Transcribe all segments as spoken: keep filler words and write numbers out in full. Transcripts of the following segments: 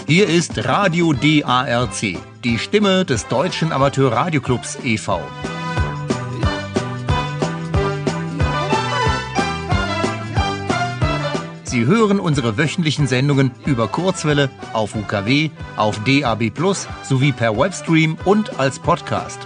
Hier ist Radio D A R C, die Stimme des Deutschen Amateurradioclubs e V Sie hören unsere wöchentlichen Sendungen über Kurzwelle, auf U K W, auf D A B plus, sowie per Webstream und als Podcast.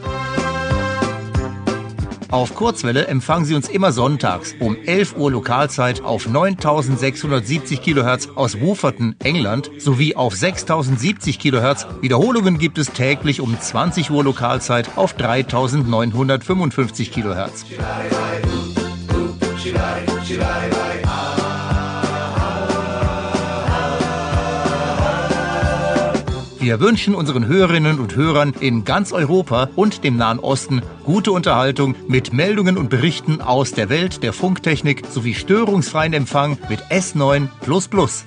Auf Kurzwelle empfangen Sie uns immer sonntags um elf Uhr Lokalzeit auf neuntausendsechshundertsiebzig Kilohertz aus Wooferton, England, sowie auf sechstausendsiebzig Kilohertz. Wiederholungen gibt es täglich um zwanzig Uhr Lokalzeit auf dreitausendneunhundertfünfundfünfzig Kilohertz. Wir wünschen unseren Hörerinnen und Hörern in ganz Europa und dem Nahen Osten gute Unterhaltung mit Meldungen und Berichten aus der Welt der Funktechnik sowie störungsfreien Empfang mit S neun plus plus.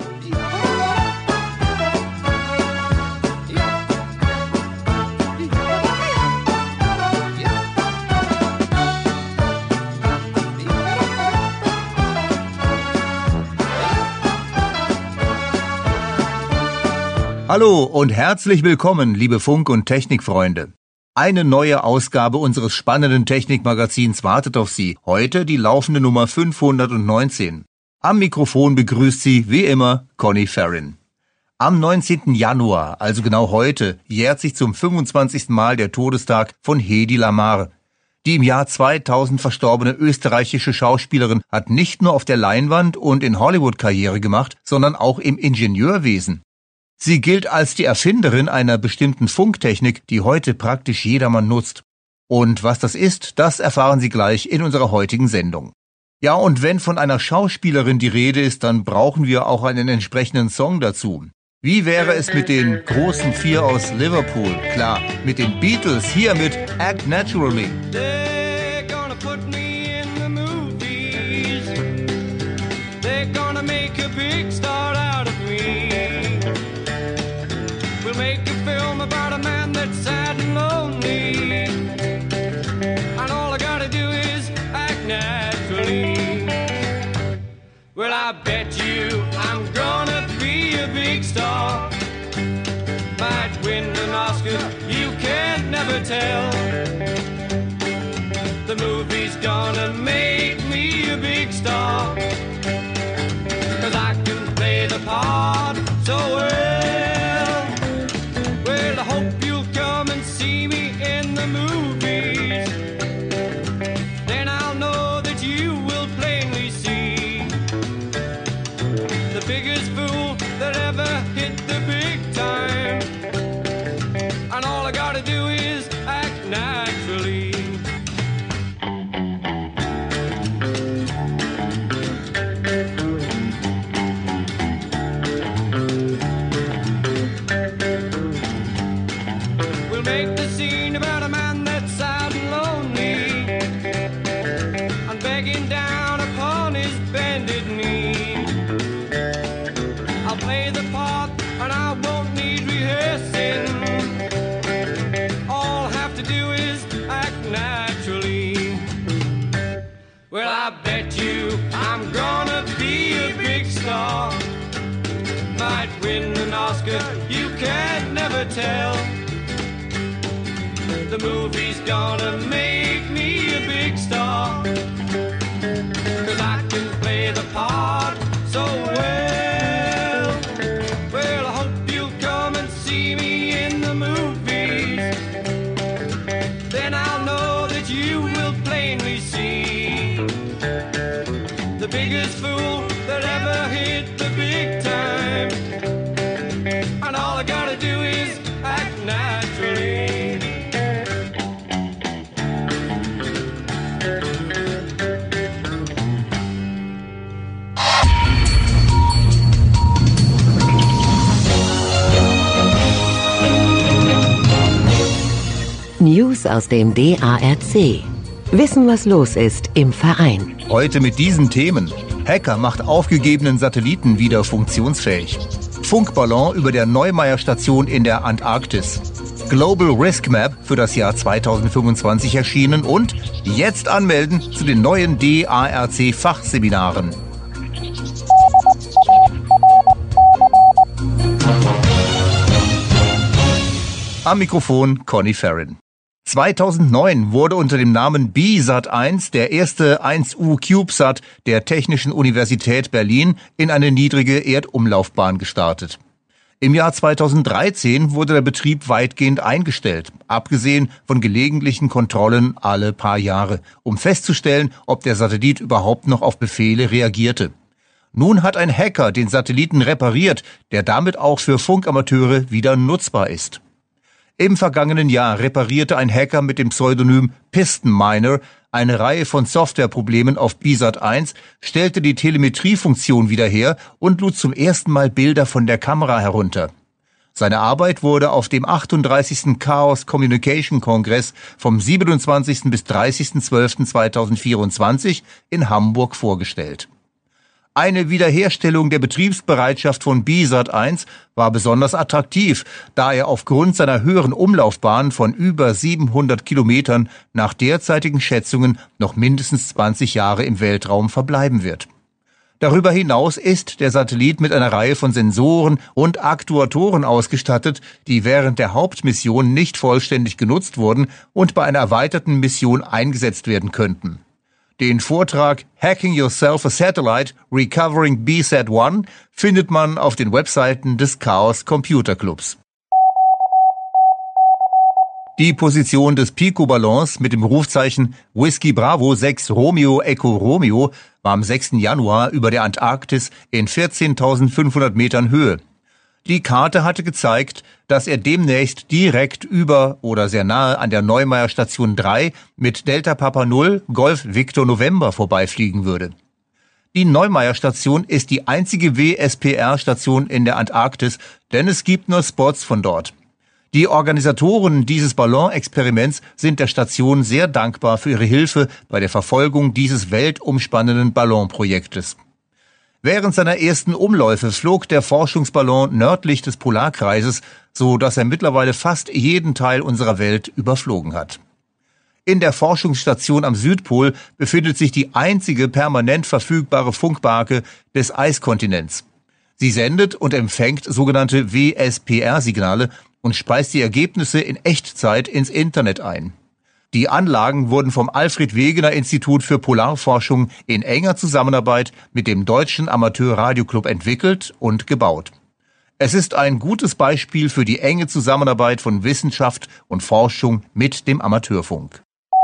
Hallo und herzlich willkommen, liebe Funk- und Technikfreunde. Eine neue Ausgabe unseres spannenden Technikmagazins wartet auf Sie. Heute die laufende Nummer fünfhundertneunzehn. Am Mikrofon begrüßt Sie, wie immer, Conny Farrin. Am neunzehnten Januar, also genau heute, jährt sich zum fünfundzwanzigsten Mal der Todestag von Hedi Lamar. Die im Jahr zweitausend verstorbene österreichische Schauspielerin hat nicht nur auf der Leinwand und in Hollywood Karriere gemacht, sondern auch im Ingenieurwesen. Sie gilt als die Erfinderin einer bestimmten Funktechnik, die heute praktisch jedermann nutzt. Und was das ist, das erfahren Sie gleich in unserer heutigen Sendung. Ja, und wenn von einer Schauspielerin die Rede ist, dann brauchen wir auch einen entsprechenden Song dazu. Wie wäre es mit den großen Vier aus Liverpool? Klar, mit den Beatles, hier mit Act Naturally. They're gonna put me in the movies. They're gonna make a big star out of me. We'll make a film about a man that's sad and lonely, and all I gotta do is act naturally. Well, I bet you I'm gonna be a big star, might win an Oscar, you can never tell. The movie's gonna make me a big star, 'cause I can play the part so well. Well, I hope you'll come and see me in the movies. Then I'll know that you will plainly see the biggest fool that ever hit the big time. And all I gotta do is act naturally. Make the scene about a man that's sad and lonely, and begging down upon his bended knee. I'll play the part and I won't need rehearsing. All I have to do is act naturally. Well, I bet you I'm gonna be a big star, might win an Oscar, you can never tell. The movie's gonna make me a big star, 'cause I can play the part so well. Well, I hope you'll come and see me in the movies. Then I'll know that you will plainly see the biggest fool that ever hit the big time. And all I gotta do is act naturally. News aus dem D A R C. Wissen, was los ist im Verein. Heute mit diesen Themen. Hacker macht aufgegebenen Satelliten wieder funktionsfähig. Funkballon über der Neumeier-Station in der Antarktis. Global Risk Map für das Jahr zweitausendfünfundzwanzig erschienen und jetzt anmelden zu den neuen D A R C-Fachseminaren. Am Mikrofon Conny Farron. zweitausendneun wurde unter dem Namen B Sat eins der erste eins U CubeSat der Technischen Universität Berlin in eine niedrige Erdumlaufbahn gestartet. Im Jahr zweitausenddreizehn wurde der Betrieb weitgehend eingestellt, abgesehen von gelegentlichen Kontrollen alle paar Jahre, um festzustellen, ob der Satellit überhaupt noch auf Befehle reagierte. Nun hat ein Hacker den Satelliten repariert, der damit auch für Funkamateure wieder nutzbar ist. Im vergangenen Jahr reparierte ein Hacker mit dem Pseudonym Piston Miner eine Reihe von Softwareproblemen auf B Sat eins, stellte die Telemetriefunktion wieder her und lud zum ersten Mal Bilder von der Kamera herunter. Seine Arbeit wurde auf dem achtunddreißigsten Chaos Communication Kongress vom siebenundzwanzigsten bis dreißigsten zwölften zweitausendvierundzwanzig in Hamburg vorgestellt. Eine Wiederherstellung der Betriebsbereitschaft von B Sat eins war besonders attraktiv, da er aufgrund seiner höheren Umlaufbahn von über siebenhundert Kilometern nach derzeitigen Schätzungen noch mindestens zwanzig Jahre im Weltraum verbleiben wird. Darüber hinaus ist der Satellit mit einer Reihe von Sensoren und Aktuatoren ausgestattet, die während der Hauptmission nicht vollständig genutzt wurden und bei einer erweiterten Mission eingesetzt werden könnten. Den Vortrag Hacking Yourself a Satellite, Recovering B Sat eins findet man auf den Webseiten des Chaos Computer Clubs. Die Position des Pico-Ballons mit dem Rufzeichen Whiskey Bravo sechs Romeo Echo Romeo war am sechsten Januar über der Antarktis in vierzehntausendfünfhundert Metern Höhe. Die Karte hatte gezeigt, dass er demnächst direkt über oder sehr nahe an der Neumeier Station drei mit Delta Papa null Golf Victor November vorbeifliegen würde. Die Neumeier Station ist die einzige W S P R-Station in der Antarktis, denn es gibt nur Spots von dort. Die Organisatoren dieses Ballonexperiments sind der Station sehr dankbar für ihre Hilfe bei der Verfolgung dieses weltumspannenden Ballonprojektes. Während seiner ersten Umläufe flog der Forschungsballon nördlich des Polarkreises, so dass er mittlerweile fast jeden Teil unserer Welt überflogen hat. In der Forschungsstation am Südpol befindet sich die einzige permanent verfügbare Funkbarke des Eiskontinents. Sie sendet und empfängt sogenannte W S P R-Signale und speist die Ergebnisse in Echtzeit ins Internet ein. Die Anlagen wurden vom Alfred-Wegener-Institut für Polarforschung in enger Zusammenarbeit mit dem Deutschen Amateur-Radio-Club entwickelt und gebaut. Es ist ein gutes Beispiel für die enge Zusammenarbeit von Wissenschaft und Forschung mit dem Amateurfunk.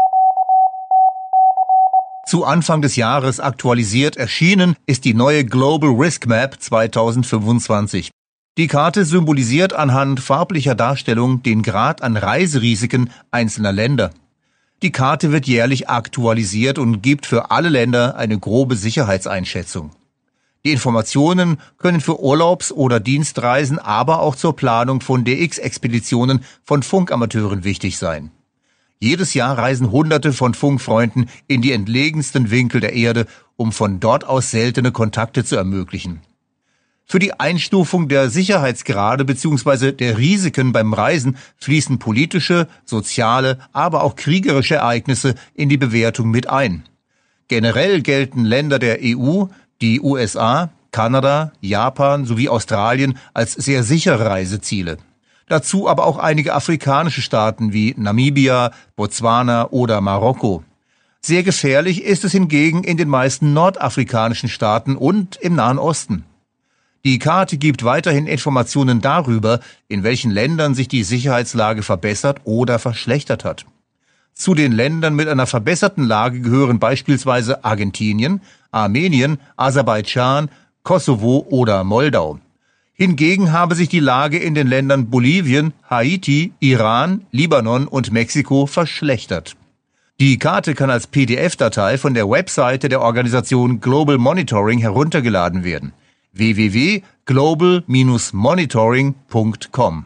Zu Anfang des Jahres aktualisiert erschienen ist die neue Global Risk Map zweitausendfünfundzwanzig. Die Karte symbolisiert anhand farblicher Darstellung den Grad an Reiserisiken einzelner Länder. Die Karte wird jährlich aktualisiert und gibt für alle Länder eine grobe Sicherheitseinschätzung. Die Informationen können für Urlaubs- oder Dienstreisen, aber auch zur Planung von D X-Expeditionen von Funkamateuren wichtig sein. Jedes Jahr reisen Hunderte von Funkfreunden in die entlegensten Winkel der Erde, um von dort aus seltene Kontakte zu ermöglichen. Für die Einstufung der Sicherheitsgrade bzw. der Risiken beim Reisen fließen politische, soziale, aber auch kriegerische Ereignisse in die Bewertung mit ein. Generell gelten Länder der E U, die U S A, Kanada, Japan sowie Australien als sehr sichere Reiseziele. Dazu aber auch einige afrikanische Staaten wie Namibia, Botswana oder Marokko. Sehr gefährlich ist es hingegen in den meisten nordafrikanischen Staaten und im Nahen Osten. Die Karte gibt weiterhin Informationen darüber, in welchen Ländern sich die Sicherheitslage verbessert oder verschlechtert hat. Zu den Ländern mit einer verbesserten Lage gehören beispielsweise Argentinien, Armenien, Aserbaidschan, Kosovo oder Moldau. Hingegen habe sich die Lage in den Ländern Bolivien, Haiti, Iran, Libanon und Mexiko verschlechtert. Die Karte kann als P D F-Datei von der Webseite der Organisation Global Monitoring heruntergeladen werden. w w w punkt global Bindestrich monitoring punkt com.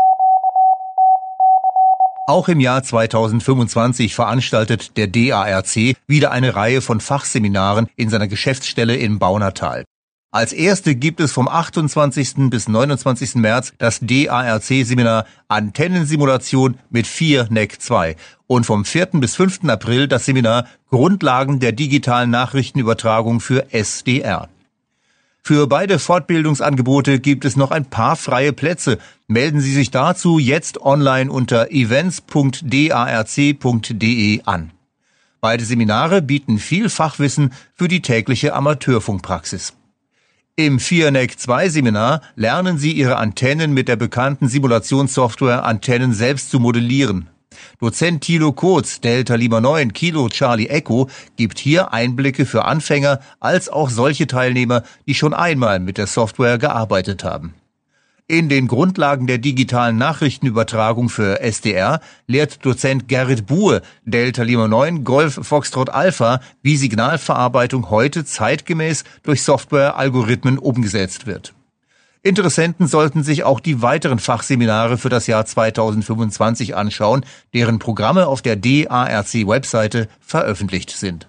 Auch im Jahr zweitausendfünfundzwanzig veranstaltet der D A R C wieder eine Reihe von Fachseminaren in seiner Geschäftsstelle in Baunatal. Als erste gibt es vom achtundzwanzigsten bis neunundzwanzigsten März das D A R C-Seminar Antennensimulation mit vier N E C zwei und vom vierten bis fünften April das Seminar Grundlagen der digitalen Nachrichtenübertragung für S D R. Für beide Fortbildungsangebote gibt es noch ein paar freie Plätze. Melden Sie sich dazu jetzt online unter events punkt darc punkt de an. Beide Seminare bieten viel Fachwissen für die tägliche Amateurfunkpraxis. Im vier N E C zwei Seminar lernen Sie Ihre Antennen mit der bekannten Simulationssoftware Antennen selbst zu modellieren. Dozent Thilo Kotz, Delta Lima neun, Kilo Charlie Echo, gibt hier Einblicke für Anfänger als auch solche Teilnehmer, die schon einmal mit der Software gearbeitet haben. In den Grundlagen der digitalen Nachrichtenübertragung für S D R lehrt Dozent Gerrit Buhe, Delta Lima neun, Golf Foxtrot Alpha, wie Signalverarbeitung heute zeitgemäß durch Software-Algorithmen umgesetzt wird. Interessenten sollten sich auch die weiteren Fachseminare für das Jahr zweitausendfünfundzwanzig anschauen, deren Programme auf der D A R C-Webseite veröffentlicht sind.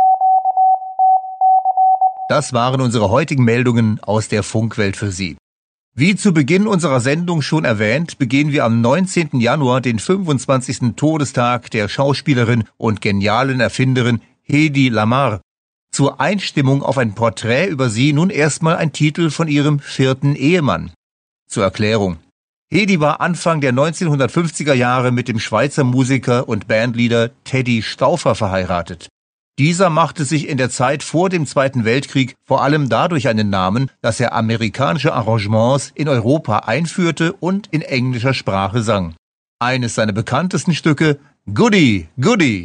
Das waren unsere heutigen Meldungen aus der Funkwelt für Sie. Wie zu Beginn unserer Sendung schon erwähnt, begehen wir am neunzehnten Januar den fünfundzwanzigsten Todestag der Schauspielerin und genialen Erfinderin Hedy Lamarr. Zur Einstimmung auf ein Porträt über sie nun erstmal ein Titel von ihrem vierten Ehemann. Zur Erklärung. Hedy war Anfang der neunzehnhundertfünfziger Jahre mit dem Schweizer Musiker und Bandleader Teddy Stauffer verheiratet. Dieser machte sich in der Zeit vor dem Zweiten Weltkrieg vor allem dadurch einen Namen, dass er amerikanische Arrangements in Europa einführte und in englischer Sprache sang. Eines seiner bekanntesten Stücke, Goody, Goody.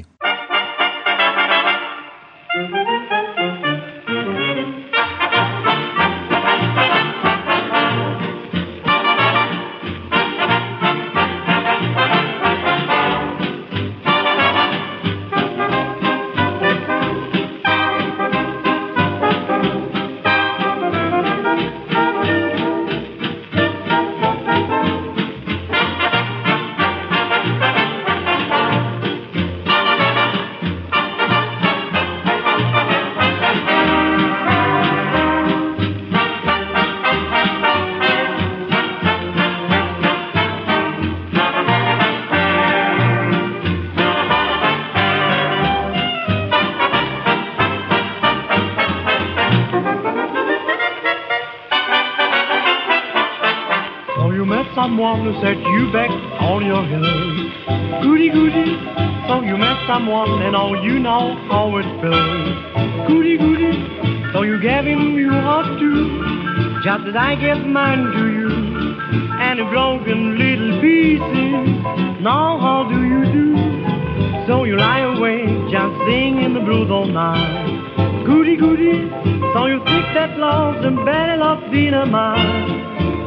Someone who set you back on your head. Goody, goody, so you met someone and all you know how it feels. Goody, goody, so you gave him your heart too, just as I gave mine to you. And a broken little pieces, now how do you do? So you lie awake, just singing the blues all night. Goody, goody, so you think that love's a battle of dynamite.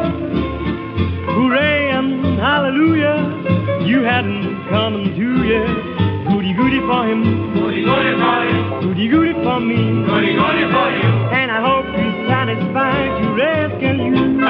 Hooray and hallelujah, you hadn't come to yet. Goody goody for him, goody goody for you, goody goody for me, goody goody for you. And I hope he's satisfied to rescue you.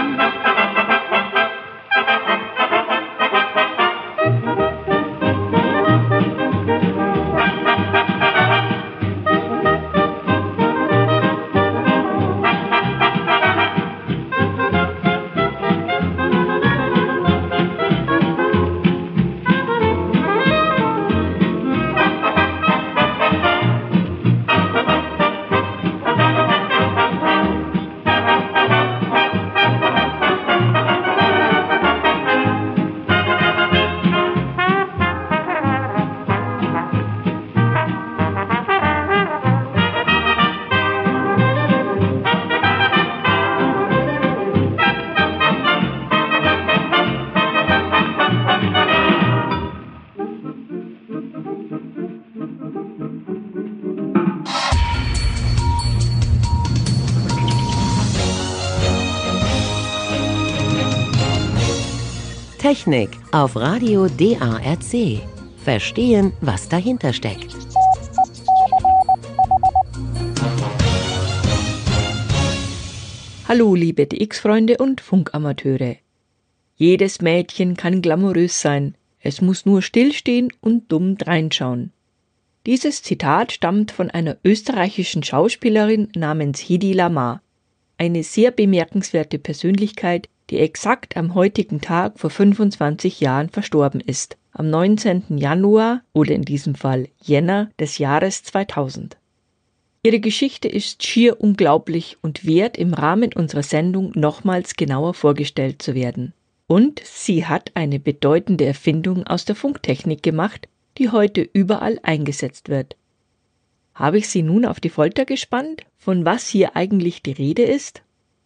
Technik auf Radio D A R C. Verstehen, was dahinter steckt. Hallo liebe D X-Freunde und Funkamateure. Jedes Mädchen kann glamourös sein, es muss nur stillstehen und dumm dreinschauen. Dieses Zitat stammt von einer österreichischen Schauspielerin namens Hedy Lamarr, eine sehr bemerkenswerte Persönlichkeit, die exakt am heutigen Tag vor fünfundzwanzig Jahren verstorben ist, am neunzehnten Januar oder in diesem Fall Jänner des Jahres zweitausend. Ihre Geschichte ist schier unglaublich und wert, im Rahmen unserer Sendung nochmals genauer vorgestellt zu werden. Und sie hat eine bedeutende Erfindung aus der Funktechnik gemacht, die heute überall eingesetzt wird. Habe ich Sie nun auf die Folter gespannt, von was hier eigentlich die Rede ist?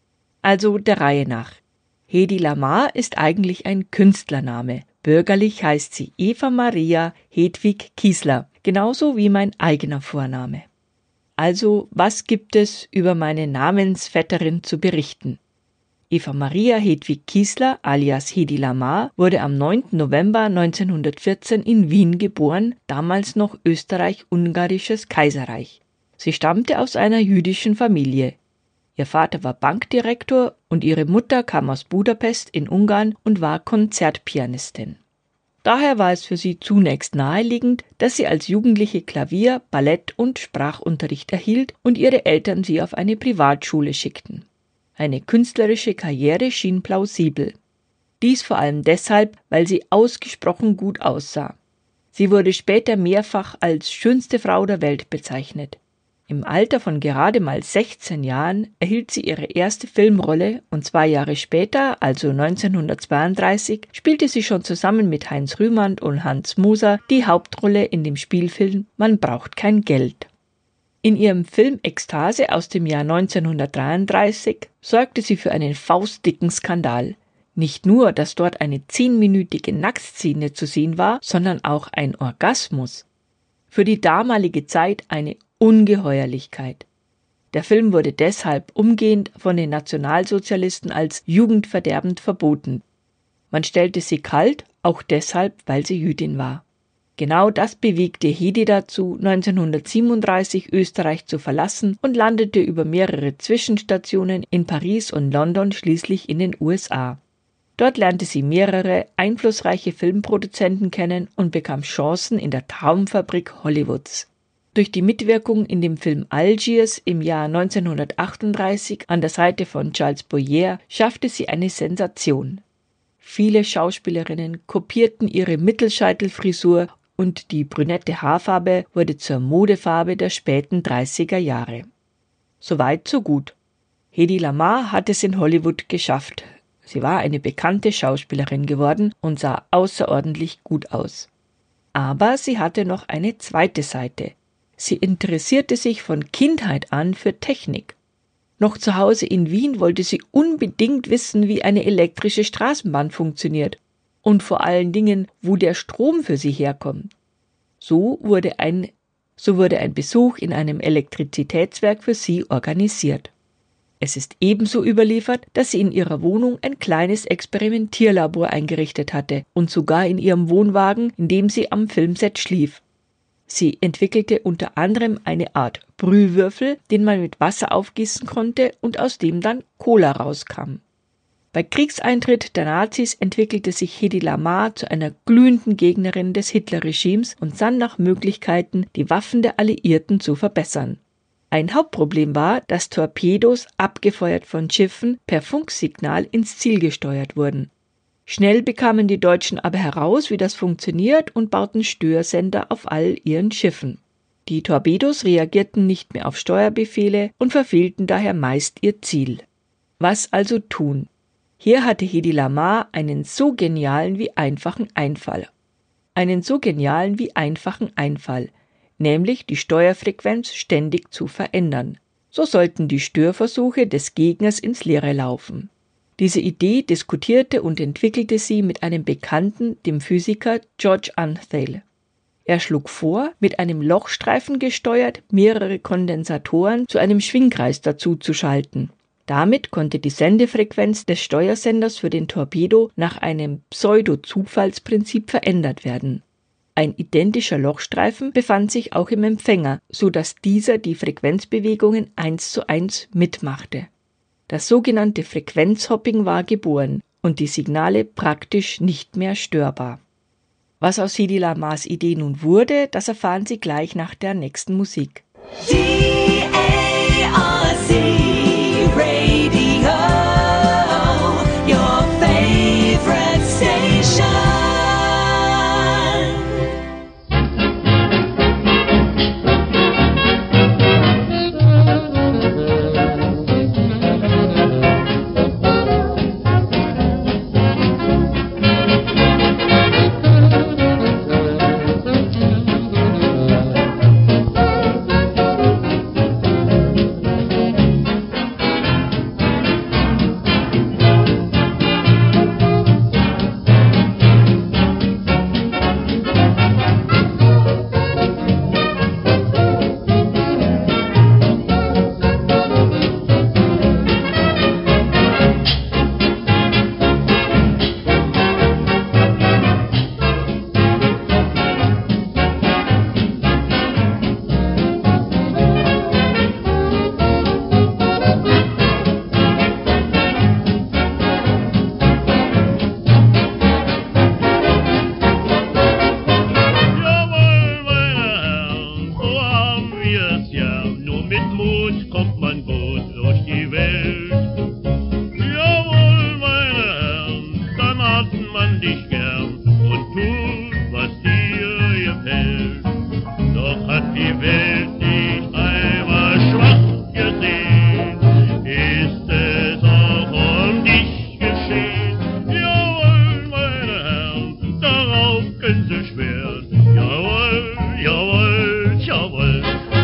Also der Reihe nach. Hedi Lamar ist eigentlich ein Künstlername. Bürgerlich heißt sie Eva Maria Hedwig Kiesler, genauso wie mein eigener Vorname. Also, was gibt es über meine Namensvetterin zu berichten? Eva Maria Hedwig Kiesler alias Hedi Lamar wurde am neunten November neunzehnhundertvierzehn in Wien geboren, damals noch Österreich-Ungarisches Kaiserreich. Sie stammte aus einer jüdischen Familie. Ihr Vater war Bankdirektor und ihre Mutter kam aus Budapest in Ungarn und war Konzertpianistin. Daher war es für sie zunächst naheliegend, dass sie als Jugendliche Klavier-, Ballett- und Sprachunterricht erhielt und ihre Eltern sie auf eine Privatschule schickten. Eine künstlerische Karriere schien plausibel. Dies vor allem deshalb, weil sie ausgesprochen gut aussah. Sie wurde später mehrfach als schönste Frau der Welt bezeichnet. Im Alter von gerade mal sechzehn Jahren erhielt sie ihre erste Filmrolle und zwei Jahre später, also neunzehnhundertzweiunddreißig, spielte sie schon zusammen mit Heinz Rühmann und Hans Moser die Hauptrolle in dem Spielfilm Man braucht kein Geld. In ihrem Film Ekstase aus dem Jahr neunzehnhundertdreiunddreißig sorgte sie für einen faustdicken Skandal. Nicht nur, dass dort eine zehnminütige Nacktszene zu sehen war, sondern auch ein Orgasmus. Für die damalige Zeit eine Ungeheuerlichkeit. Der Film wurde deshalb umgehend von den Nationalsozialisten als jugendverderbend verboten. Man stellte sie kalt, auch deshalb, weil sie Jüdin war. Genau das bewegte Hedi dazu, neunzehnhundertsiebenunddreißig Österreich zu verlassen und landete über mehrere Zwischenstationen in Paris und London schließlich in den U S A. Dort lernte sie mehrere einflussreiche Filmproduzenten kennen und bekam Chancen in der Traumfabrik Hollywoods. Durch die Mitwirkung in dem Film Algiers im Jahr neunzehnhundertachtunddreißig an der Seite von Charles Boyer schaffte sie eine Sensation. Viele Schauspielerinnen kopierten ihre Mittelscheitelfrisur und die brünette Haarfarbe wurde zur Modefarbe der späten dreißiger Jahre. Soweit, so gut. Hedi Lamar hat es in Hollywood geschafft. Sie war eine bekannte Schauspielerin geworden und sah außerordentlich gut aus. Aber sie hatte noch eine zweite Seite. Sie interessierte sich von Kindheit an für Technik. Noch zu Hause in Wien wollte sie unbedingt wissen, wie eine elektrische Straßenbahn funktioniert und vor allen Dingen, wo der Strom für sie herkommt. So wurde ein, so wurde ein Besuch in einem Elektrizitätswerk für sie organisiert. Es ist ebenso überliefert, dass sie in ihrer Wohnung ein kleines Experimentierlabor eingerichtet hatte und sogar in ihrem Wohnwagen, in dem sie am Filmset schlief. Sie entwickelte unter anderem eine Art Brühwürfel, den man mit Wasser aufgießen konnte und aus dem dann Cola rauskam. Bei Kriegseintritt der Nazis entwickelte sich Hedi Lamar zu einer glühenden Gegnerin des Hitlerregimes und sann nach Möglichkeiten, die Waffen der Alliierten zu verbessern. Ein Hauptproblem war, dass Torpedos, abgefeuert von Schiffen, per Funksignal ins Ziel gesteuert wurden. Schnell bekamen die Deutschen aber heraus, wie das funktioniert und bauten Störsender auf all ihren Schiffen. Die Torpedos reagierten nicht mehr auf Steuerbefehle und verfehlten daher meist ihr Ziel. Was also tun? Hier hatte Hedi Lamar einen so genialen wie einfachen Einfall. Einen so genialen wie einfachen Einfall, nämlich die Steuerfrequenz ständig zu verändern. So sollten die Störversuche des Gegners ins Leere laufen. Diese Idee diskutierte und entwickelte sie mit einem Bekannten, dem Physiker George Antheil. Er schlug vor, mit einem Lochstreifen gesteuert mehrere Kondensatoren zu einem Schwingkreis dazuzuschalten. Damit konnte die Sendefrequenz des Steuersenders für den Torpedo nach einem Pseudo-Zufallsprinzip verändert werden. Ein identischer Lochstreifen befand sich auch im Empfänger, so dass dieser die Frequenzbewegungen eins zu eins mitmachte. Das sogenannte Frequenzhopping war geboren und die Signale praktisch nicht mehr störbar. Was aus Hedi Lamars Idee nun wurde, das erfahren Sie gleich nach der nächsten Musik. D A R C Radio, your favorite station. Doch hat die Welt nicht einmal schwach gesehen, ist es auch um dich geschehen. Jawohl, meine Herren, darauf können Sie schwören. Jawohl, jawohl, jawohl.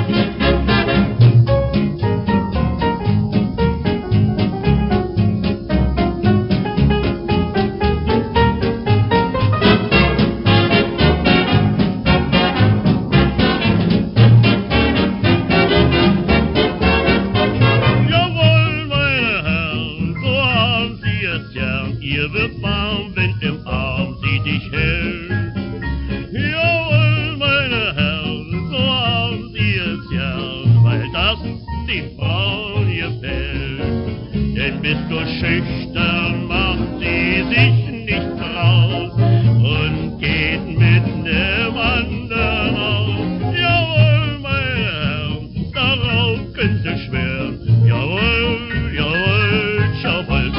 Jawohl, meine Herren, so haben Sie es gern. Ihr wird warm, wenn im Arm sie dich hält. Jawohl, meine Herren, so haben Sie es gern, weil das den Frauen gefällt. Denn bist du schüchtern, macht sie sich nicht raus und geht mit nem anderen aus. Jawohl, meine Herren, darauf können Sie schwören. Jawohl, jawohl, jawohl.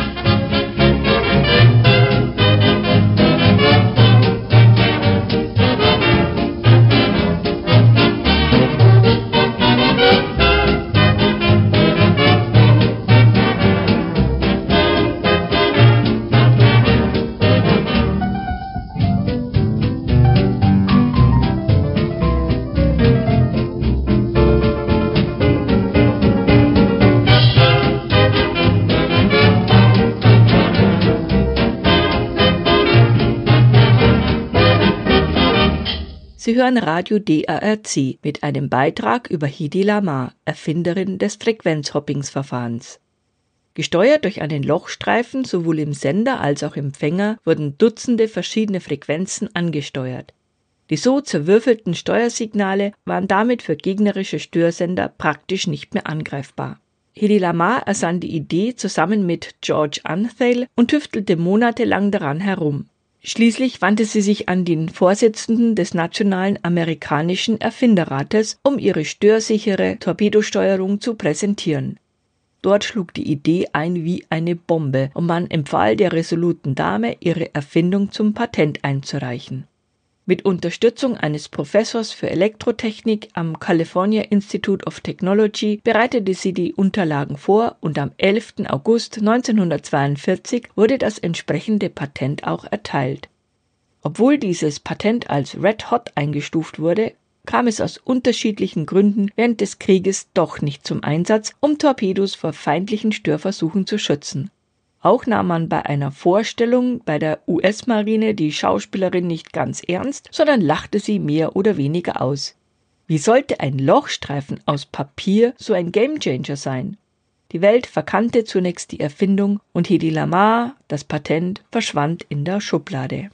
Sie hören Radio D A R C mit einem Beitrag über Hedy Lamarr, Erfinderin des Frequenzhoppingsverfahrens. Gesteuert durch einen Lochstreifen sowohl im Sender als auch im Empfänger wurden Dutzende verschiedene Frequenzen angesteuert. Die so zerwürfelten Steuersignale waren damit für gegnerische Störsender praktisch nicht mehr angreifbar. Hedy Lamarr ersann die Idee zusammen mit George Antheil und tüftelte monatelang daran herum. Schließlich wandte sie sich an den Vorsitzenden des Nationalen Amerikanischen Erfinderrates, um ihre störsichere Torpedosteuerung zu präsentieren. Dort schlug die Idee ein wie eine Bombe und man empfahl der resoluten Dame, ihre Erfindung zum Patent einzureichen. Mit Unterstützung eines Professors für Elektrotechnik am California Institute of Technology bereitete sie die Unterlagen vor und am elften August neunzehnhundertzweiundvierzig wurde das entsprechende Patent auch erteilt. Obwohl dieses Patent als Red Hot eingestuft wurde, kam es aus unterschiedlichen Gründen während des Krieges doch nicht zum Einsatz, um Torpedos vor feindlichen Störversuchen zu schützen. Auch nahm man bei einer Vorstellung bei der U S-Marine die Schauspielerin nicht ganz ernst, sondern lachte sie mehr oder weniger aus. Wie sollte ein Lochstreifen aus Papier so ein Gamechanger sein? Die Welt verkannte zunächst die Erfindung und Hedy Lamarr, das Patent, verschwand in der Schublade.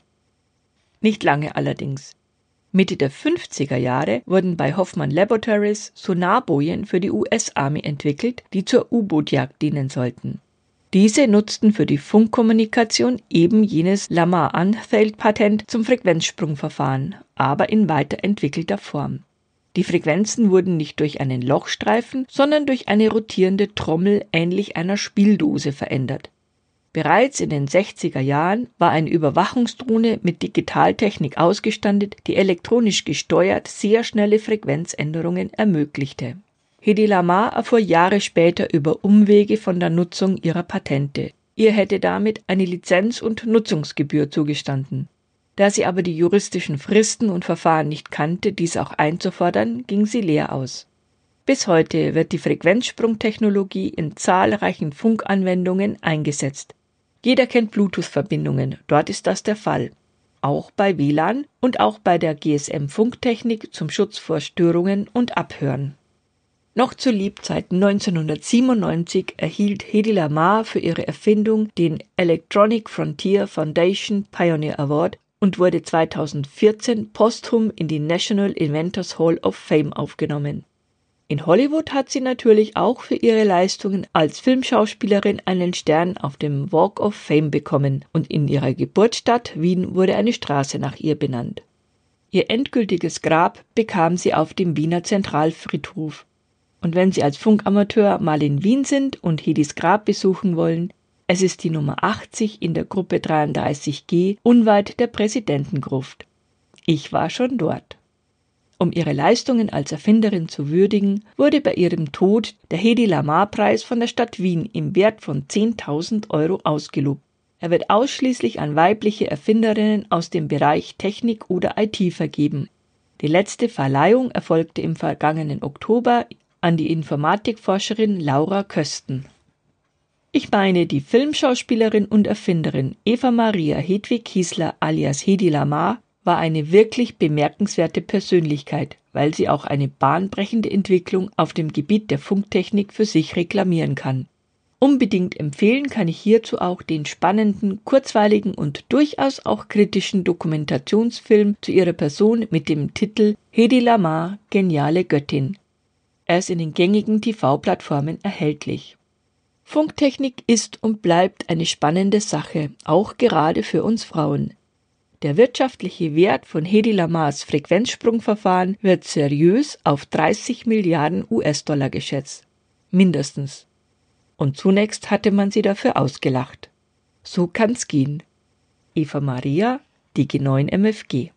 Nicht lange allerdings. Mitte der fünfziger Jahre wurden bei Hoffman Laboratories Sonarbojen für die U S-Army entwickelt, die zur U-Boot-Jagd dienen sollten. Diese nutzten für die Funkkommunikation eben jenes Lamarr-Antheil-Patent zum Frequenzsprungverfahren, aber in weiterentwickelter Form. Die Frequenzen wurden nicht durch einen Lochstreifen, sondern durch eine rotierende Trommel ähnlich einer Spieldose verändert. Bereits in den sechziger Jahren war eine Überwachungsdrohne mit Digitaltechnik ausgestattet, die elektronisch gesteuert sehr schnelle Frequenzänderungen ermöglichte. Hedy Lamarr erfuhr Jahre später über Umwege von der Nutzung ihrer Patente. Ihr hätte damit eine Lizenz- und Nutzungsgebühr zugestanden. Da sie aber die juristischen Fristen und Verfahren nicht kannte, dies auch einzufordern, ging sie leer aus. Bis heute wird die Frequenzsprungtechnologie in zahlreichen Funkanwendungen eingesetzt. Jeder kennt Bluetooth-Verbindungen, dort ist das der Fall. Auch bei W L A N und auch bei der G S M-Funktechnik zum Schutz vor Störungen und Abhören. Noch zu Lebzeiten neunzehnhundertsiebenundneunzig erhielt Hedy Lamarr für ihre Erfindung den Electronic Frontier Foundation Pioneer Award und wurde zweitausendvierzehn posthum in die National Inventors Hall of Fame aufgenommen. In Hollywood hat sie natürlich auch für ihre Leistungen als Filmschauspielerin einen Stern auf dem Walk of Fame bekommen und in ihrer Geburtsstadt Wien wurde eine Straße nach ihr benannt. Ihr endgültiges Grab bekam sie auf dem Wiener Zentralfriedhof. Und wenn Sie als Funkamateur mal in Wien sind und Hedys Grab besuchen wollen, es ist die Nummer achtzig in der Gruppe dreiunddreißig G, unweit der Präsidentengruft. Ich war schon dort. Um ihre Leistungen als Erfinderin zu würdigen, wurde bei ihrem Tod der Hedy-Lamarr-Preis von der Stadt Wien im Wert von zehntausend Euro ausgelobt. Er wird ausschließlich an weibliche Erfinderinnen aus dem Bereich Technik oder I T vergeben. Die letzte Verleihung erfolgte im vergangenen Oktober an die Informatikforscherin Laura Kösten. Ich meine, die Filmschauspielerin und Erfinderin Eva Maria Hedwig Kiesler alias Hedy Lamarr war eine wirklich bemerkenswerte Persönlichkeit, weil sie auch eine bahnbrechende Entwicklung auf dem Gebiet der Funktechnik für sich reklamieren kann. Unbedingt empfehlen kann ich hierzu auch den spannenden, kurzweiligen und durchaus auch kritischen Dokumentationsfilm zu ihrer Person mit dem Titel Hedy Lamarr, geniale Göttin. Er ist in den gängigen T V-Plattformen erhältlich. Funktechnik ist und bleibt eine spannende Sache, auch gerade für uns Frauen. Der wirtschaftliche Wert von Hedy Lamarrs Frequenzsprungverfahren wird seriös auf dreißig Milliarden U S-Dollar geschätzt. Mindestens. Und zunächst hatte man sie dafür ausgelacht. So kann's gehen. Eva Maria, die G neun M F G.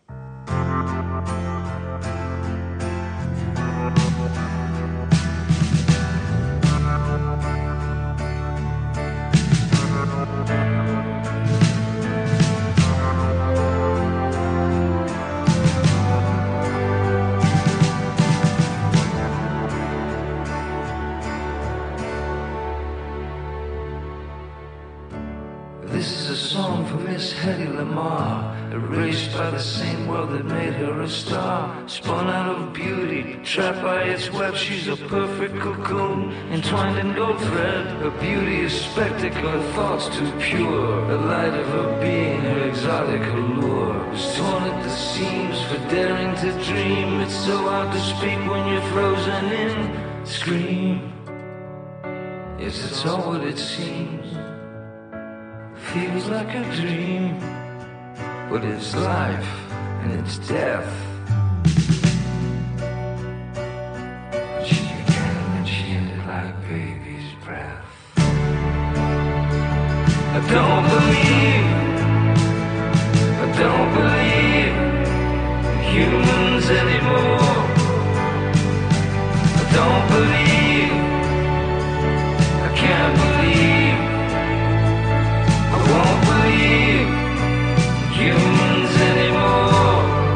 This is a song for Miss Hedy Lamarr, erased by the same world that made her a star. Spun out of beauty, trapped by its web, she's a perfect cocoon, entwined in gold thread. Her beauty is spectacle, her thoughts too pure. The light of her being, her exotic allure, is torn at the seams for daring to dream. It's so hard to speak when you're frozen in. Scream. Yes, it's all what it seems. Feels like a dream, but it's life and it's death. But she began and she ended like baby's breath. I don't believe, I don't believe in humans anymore. I don't believe, I can't believe, I won't believe humans anymore.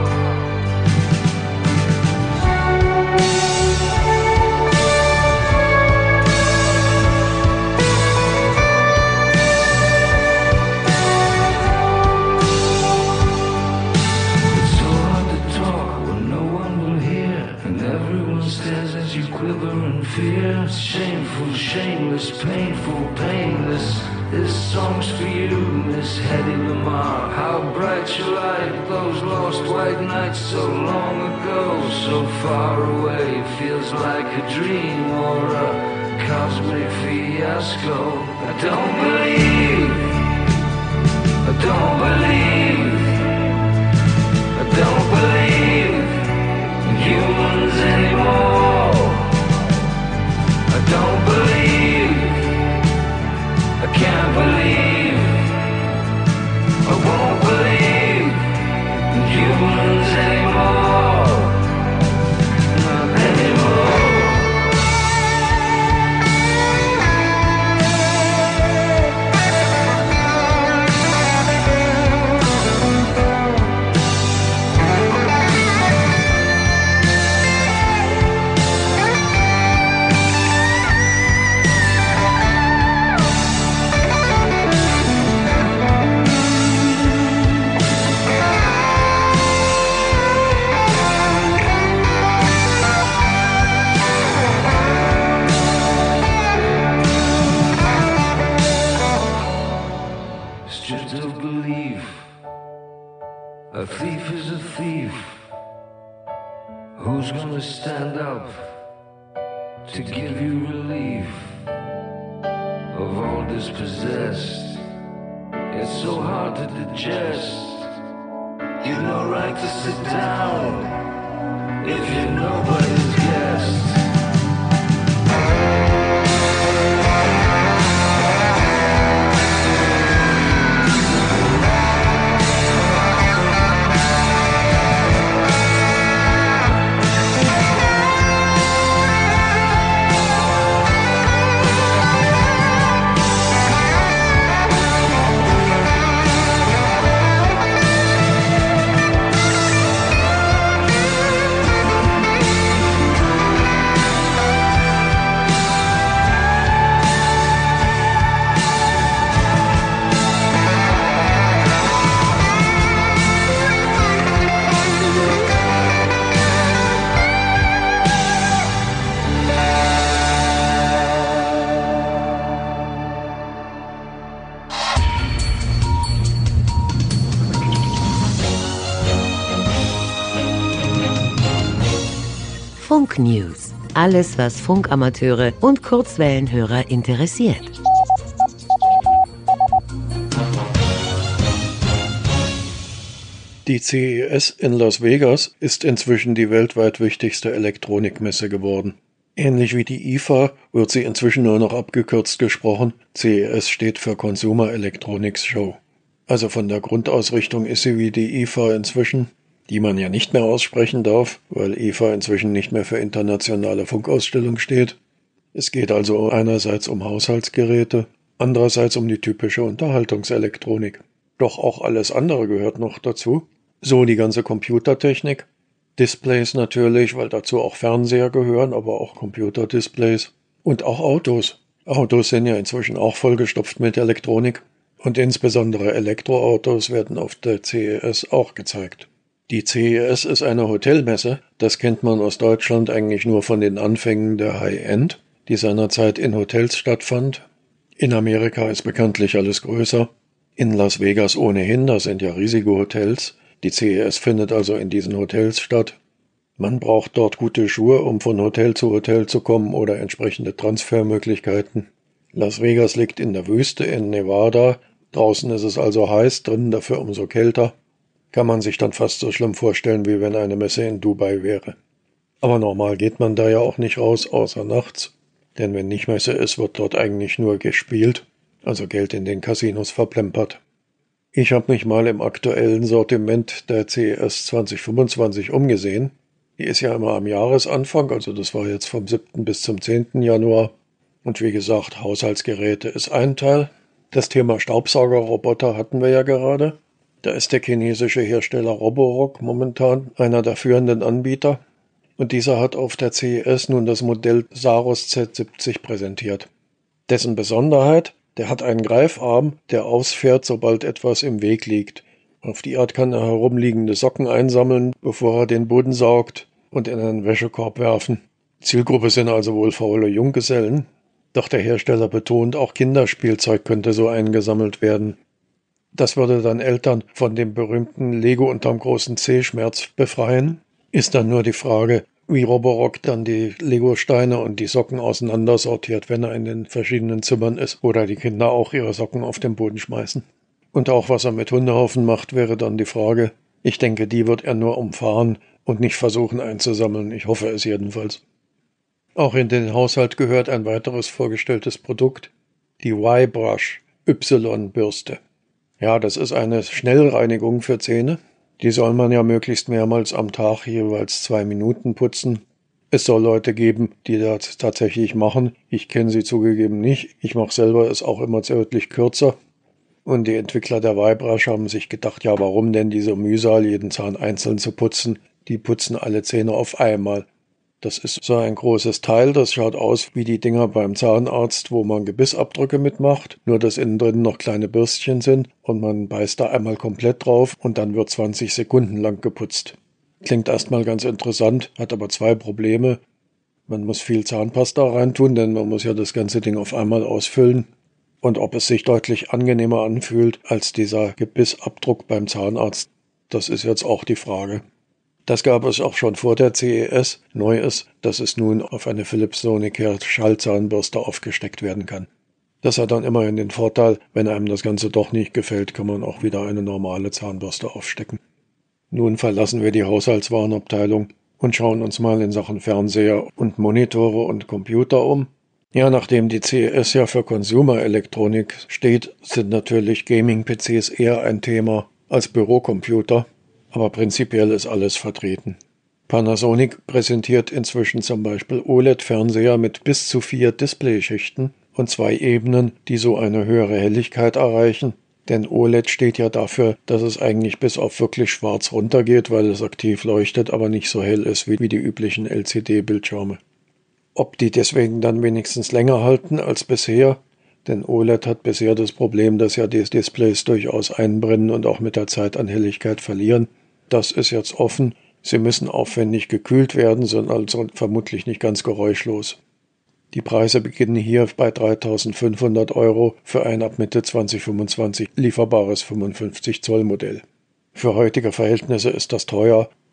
It's so hard to talk when no one will hear, and everyone stares as you quiver in fear. Shameful, shameless, painful, painless. This song's for you, Miss Hedy Lamarr. How bright your light, those lost white nights so long ago, so far away. Feels like a dream or a cosmic fiasco. I don't believe, I don't believe, I don't believe in humans anymore. I don't believe, I can't believe, I won't believe in humans anymore, not anymore. Stripped of belief, a thief is a thief. Who's gonna stand up to give you relief of all dispossessed? It's so hard to digest. You've no right to sit down if you're nobody's guest. Funk News. Alles, was Funkamateure und Kurzwellenhörer interessiert. Die C E S in Las Vegas ist inzwischen die weltweit wichtigste Elektronikmesse geworden. Ähnlich wie die I F A wird sie inzwischen nur noch abgekürzt gesprochen. C E S steht für Consumer Electronics Show. Also von der Grundausrichtung ist sie wie die I F A inzwischen, die man ja nicht mehr aussprechen darf, weil I F A inzwischen nicht mehr für internationale Funkausstellung steht. Es geht also einerseits um Haushaltsgeräte, andererseits um die typische Unterhaltungselektronik. Doch auch alles andere gehört noch dazu. So die ganze Computertechnik, Displays natürlich, weil dazu auch Fernseher gehören, aber auch Computerdisplays und auch Autos. Autos sind ja inzwischen auch vollgestopft mit Elektronik und insbesondere Elektroautos werden auf der C E S auch gezeigt. Die C E S ist eine Hotelmesse, das kennt man aus Deutschland eigentlich nur von den Anfängen der High-End, die seinerzeit in Hotels stattfand. In Amerika ist bekanntlich alles größer. In Las Vegas ohnehin, da sind ja riesige Hotels. Die C E S findet also in diesen Hotels statt. Man braucht dort gute Schuhe, um von Hotel zu Hotel zu kommen oder entsprechende Transfermöglichkeiten. Las Vegas liegt in der Wüste in Nevada. Draußen ist es also heiß, drinnen dafür umso kälter. Kann man sich dann fast so schlimm vorstellen, wie wenn eine Messe in Dubai wäre. Aber normal geht man da ja auch nicht raus, außer nachts. Denn wenn nicht Messe ist, wird dort eigentlich nur gespielt, also Geld in den Casinos verplempert. Ich habe mich mal im aktuellen Sortiment der C E S zwanzig fünfundzwanzig umgesehen. Die ist ja immer am Jahresanfang, also das war jetzt vom siebten bis zum zehnten Januar. Und wie gesagt, Haushaltsgeräte ist ein Teil. Das Thema Staubsaugerroboter hatten wir ja gerade. Da ist der chinesische Hersteller Roborock momentan einer der führenden Anbieter. Und dieser hat auf der C E S nun das Modell Saros Z siebzig präsentiert. Dessen Besonderheit: Der hat einen Greifarm, der ausfährt, sobald etwas im Weg liegt. Auf die Art kann er herumliegende Socken einsammeln, bevor er den Boden saugt und in einen Wäschekorb werfen. Zielgruppe sind also wohl faule Junggesellen. Doch der Hersteller betont, auch Kinderspielzeug könnte so eingesammelt werden. Das würde dann Eltern von dem berühmten Lego unterm großen C-Schmerz befreien. Ist dann nur die Frage, wie Roborock dann die Lego-Steine und die Socken auseinandersortiert, wenn er in den verschiedenen Zimmern ist oder die Kinder auch ihre Socken auf den Boden schmeißen. Und auch was er mit Hundehaufen macht, wäre dann die Frage. Ich denke, die wird er nur umfahren und nicht versuchen einzusammeln. Ich hoffe es jedenfalls. Auch in den Haushalt gehört ein weiteres vorgestelltes Produkt, die Y-Brush, Y-Bürste. Ja, das ist eine Schnellreinigung für Zähne. Die soll man ja möglichst mehrmals am Tag jeweils zwei Minuten putzen. Es soll Leute geben, die das tatsächlich machen. Ich kenne sie zugegeben nicht. Ich mache selber es auch immer deutlich kürzer. Und die Entwickler der Y-Brush haben sich gedacht, ja, warum denn diese Mühsal, jeden Zahn einzeln zu putzen? Die putzen alle Zähne auf einmal. Das ist so ein großes Teil, das schaut aus wie die Dinger beim Zahnarzt, wo man Gebissabdrücke mitmacht, nur dass innen drin noch kleine Bürstchen sind und man beißt da einmal komplett drauf und dann wird zwanzig Sekunden lang geputzt. Klingt erstmal ganz interessant, hat aber zwei Probleme. Man muss viel Zahnpasta reintun, denn man muss ja das ganze Ding auf einmal ausfüllen. Und ob es sich deutlich angenehmer anfühlt als dieser Gebissabdruck beim Zahnarzt, das ist jetzt auch die Frage. Das gab es auch schon vor der C E S. Neu ist, dass es nun auf eine Philips Sonicare Schallzahnbürste aufgesteckt werden kann. Das hat dann immerhin den Vorteil, wenn einem das Ganze doch nicht gefällt, kann man auch wieder eine normale Zahnbürste aufstecken. Nun verlassen wir die Haushaltswarenabteilung und schauen uns mal in Sachen Fernseher und Monitore und Computer um. Ja, nachdem die C E S ja für Consumer-Elektronik steht, sind natürlich Gaming-P Cs eher ein Thema als Bürocomputer. Aber prinzipiell ist alles vertreten. Panasonic präsentiert inzwischen zum Beispiel O L E D-Fernseher mit bis zu vier Displayschichten und zwei Ebenen, die so eine höhere Helligkeit erreichen. Denn O L E D steht ja dafür, dass es eigentlich bis auf wirklich schwarz runtergeht, weil es aktiv leuchtet, aber nicht so hell ist wie die üblichen L C D-Bildschirme. Ob die deswegen dann wenigstens länger halten als bisher? Denn O L E D hat bisher das Problem, dass ja die Displays durchaus einbrennen und auch mit der Zeit an Helligkeit verlieren. Das ist jetzt offen. Sie müssen aufwendig gekühlt werden, sind also vermutlich nicht ganz geräuschlos. Die Preise beginnen hier bei dreitausendfünfhundert Euro für ein ab Mitte zwanzig fünfundzwanzig lieferbares fünfundfünfzig Zoll Modell. Für heutige Verhältnisse ist das teuer,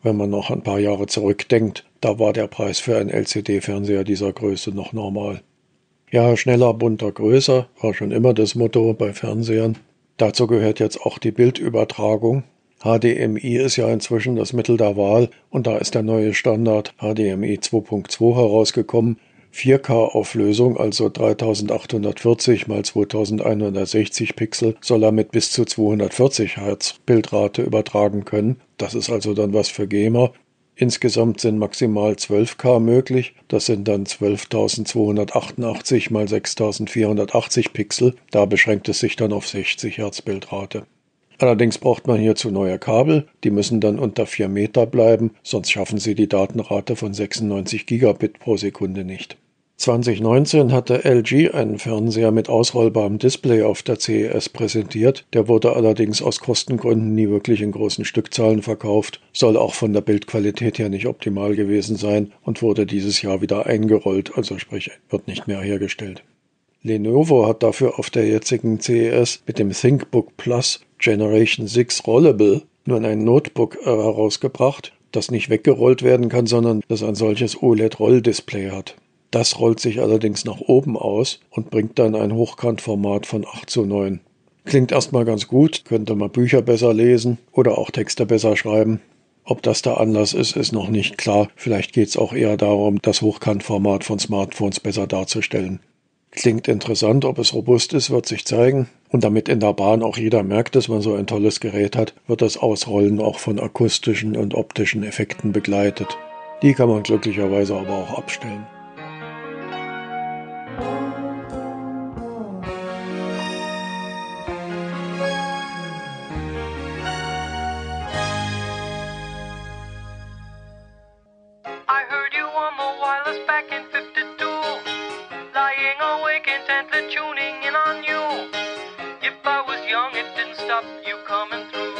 wenn man noch ein paar Jahre zurückdenkt. Da war der Preis für einen L C D-Fernseher dieser Größe noch normal. Ja, schneller, bunter, größer war schon immer das Motto bei Fernsehern. Dazu gehört jetzt auch die Bildübertragung. H D M I ist ja inzwischen das Mittel der Wahl und da ist der neue Standard H D M I zwei Punkt zwei herausgekommen. vier K-Auflösung, also dreitausendachthundertvierzig mal zweitausendeinhundertsechzig Pixel, soll er mit bis zu zweihundertvierzig Hertz Bildrate übertragen können. Das ist also dann was für Gamer. Insgesamt sind maximal zwölf K möglich. Das sind dann zwölftausendzweihundertachtundachtzig mal sechstausendvierhundertachtzig Pixel. Da beschränkt es sich dann auf sechzig Hertz Bildrate. Allerdings braucht man hierzu neue Kabel. Die müssen dann unter vier Meter bleiben, sonst schaffen sie die Datenrate von sechsundneunzig Gigabit pro Sekunde nicht. zwanzig neunzehn hatte L G einen Fernseher mit ausrollbarem Display auf der C E S präsentiert. Der wurde allerdings aus Kostengründen nie wirklich in großen Stückzahlen verkauft, soll auch von der Bildqualität her nicht optimal gewesen sein und wurde dieses Jahr wieder eingerollt, also sprich wird nicht mehr hergestellt. Lenovo hat dafür auf der jetzigen C E S mit dem ThinkBook Plus Generation sechs Rollable nun ein Notebook äh, herausgebracht, das nicht weggerollt werden kann, sondern das ein solches O L E D-Rolldisplay hat. Das rollt sich allerdings nach oben aus und bringt dann ein Hochkantformat von acht zu neun. Klingt erstmal ganz gut, könnte man Bücher besser lesen oder auch Texte besser schreiben. Ob das der Anlass ist, ist noch nicht klar. Vielleicht geht es auch eher darum, das Hochkantformat von Smartphones besser darzustellen. Klingt interessant, ob es robust ist, wird sich zeigen. Und damit in der Bahn auch jeder merkt, dass man so ein tolles Gerät hat, wird das Ausrollen auch von akustischen und optischen Effekten begleitet. Die kann man glücklicherweise aber auch abstellen. I heard you on the wireless back in fifty-two, lying awake intently tuning in on you. If I was young, it didn't stop you coming through.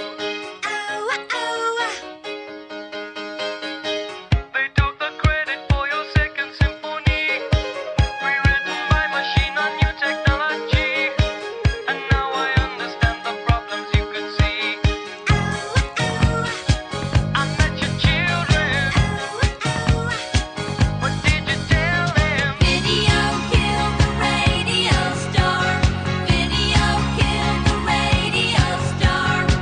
They took the credit for your second symphony, rewritten by machine on new technology. And now I understand the problems you could see. I met your children. What did you tell them? Video killed the radio star. Video killed the radio star.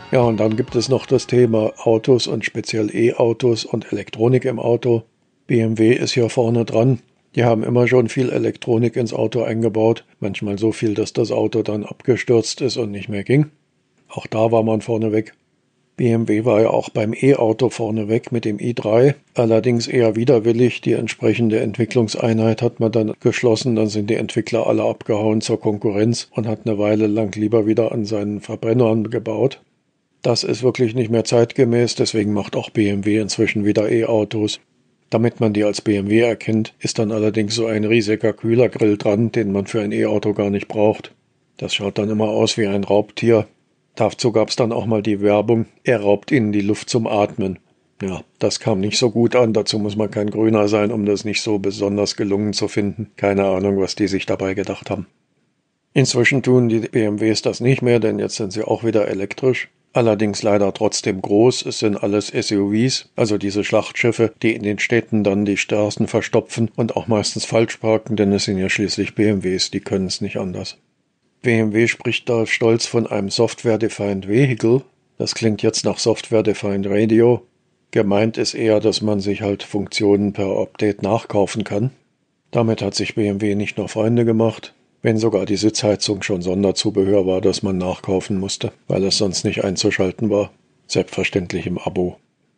Ja, und dann gibt es noch das Thema Autos und speziell E-Autos und Elektronik im Auto. B M W ist hier vorne dran. Die haben immer schon viel Elektronik ins Auto eingebaut, manchmal so viel, dass das Auto dann abgestürzt ist und nicht mehr ging. Auch da war man vorneweg. B M W war ja auch beim E-Auto vorneweg mit dem i drei, allerdings eher widerwillig. Die entsprechende Entwicklungseinheit hat man dann geschlossen, dann sind die Entwickler alle abgehauen zur Konkurrenz und hat eine Weile lang lieber wieder an seinen Verbrennern gebaut. Das ist wirklich nicht mehr zeitgemäß, deswegen macht auch B M W inzwischen wieder E-Autos. Damit man die als B M W erkennt, ist dann allerdings so ein riesiger Kühlergrill dran, den man für ein E-Auto gar nicht braucht. Das schaut dann immer aus wie ein Raubtier. Dazu gab es dann auch mal die Werbung, er raubt ihnen die Luft zum Atmen. Ja, das kam nicht so gut an, dazu muss man kein Grüner sein, um das nicht so besonders gelungen zu finden. Keine Ahnung, was die sich dabei gedacht haben. Inzwischen tun die B M Ws das nicht mehr, denn jetzt sind sie auch wieder elektrisch. Allerdings leider trotzdem groß, es sind alles S U Vs, also diese Schlachtschiffe, die in den Städten dann die Straßen verstopfen und auch meistens falsch parken, denn es sind ja schließlich B M Ws, die können es nicht anders. B M W spricht da stolz von einem Software-Defined Vehicle, das klingt jetzt nach Software-Defined Radio. Gemeint ist eher, dass man sich halt Funktionen per Update nachkaufen kann. Damit hat sich B M W nicht nur Freunde gemacht, wenn sogar die Sitzheizung schon Sonderzubehör war, das man nachkaufen musste, weil es sonst nicht einzuschalten war. Selbstverständlich im Abo.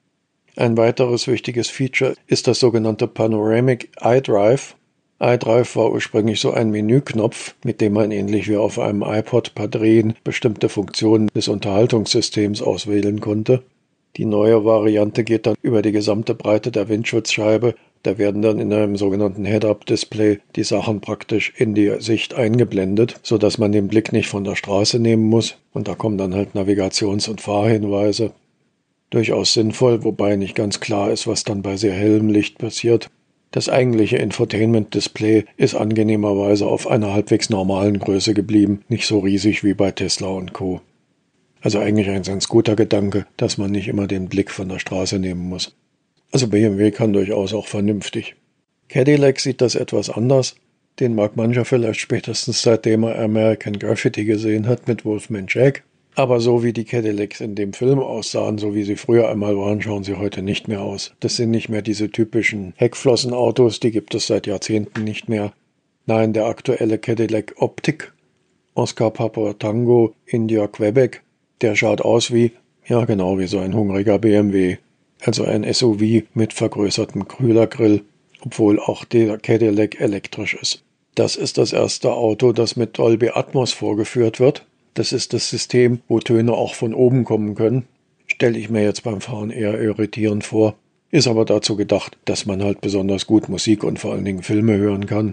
Ein weiteres wichtiges Feature ist das sogenannte Panoramic iDrive. iDrive war ursprünglich so ein Menüknopf, mit dem man ähnlich wie auf einem iPod per Drehen bestimmte Funktionen des Unterhaltungssystems auswählen konnte. Die neue Variante geht dann über die gesamte Breite der Windschutzscheibe. Da werden dann in einem sogenannten Head-Up-Display die Sachen praktisch in die Sicht eingeblendet, sodass man den Blick nicht von der Straße nehmen muss. Und da kommen dann halt Navigations- und Fahrhinweise. Durchaus sinnvoll, wobei nicht ganz klar ist, was dann bei sehr hellem Licht passiert. Das eigentliche Infotainment-Display ist angenehmerweise auf einer halbwegs normalen Größe geblieben, nicht so riesig wie bei Tesla und Co. Also eigentlich ein ganz guter Gedanke, dass man nicht immer den Blick von der Straße nehmen muss. Also B M W kann durchaus auch vernünftig. Cadillac sieht das etwas anders. Den mag mancher vielleicht spätestens seitdem er American Graffiti gesehen hat mit Wolfman Jack. Aber so wie die Cadillacs in dem Film aussahen, so wie sie früher einmal waren, schauen sie heute nicht mehr aus. Das sind nicht mehr diese typischen Heckflossenautos, die gibt es seit Jahrzehnten nicht mehr. Nein, der aktuelle Cadillac Optik, Oscar Papa Tango, India Quebec, der schaut aus wie, ja genau, wie so ein hungriger B M W. Also ein S U V mit vergrößertem Kühlergrill, obwohl auch der Cadillac elektrisch ist. Das ist das erste Auto, das mit Dolby Atmos vorgeführt wird. Das ist das System, wo Töne auch von oben kommen können. Stelle ich mir jetzt beim Fahren eher irritierend vor. Ist aber dazu gedacht, dass man halt besonders gut Musik und vor allen Dingen Filme hören kann.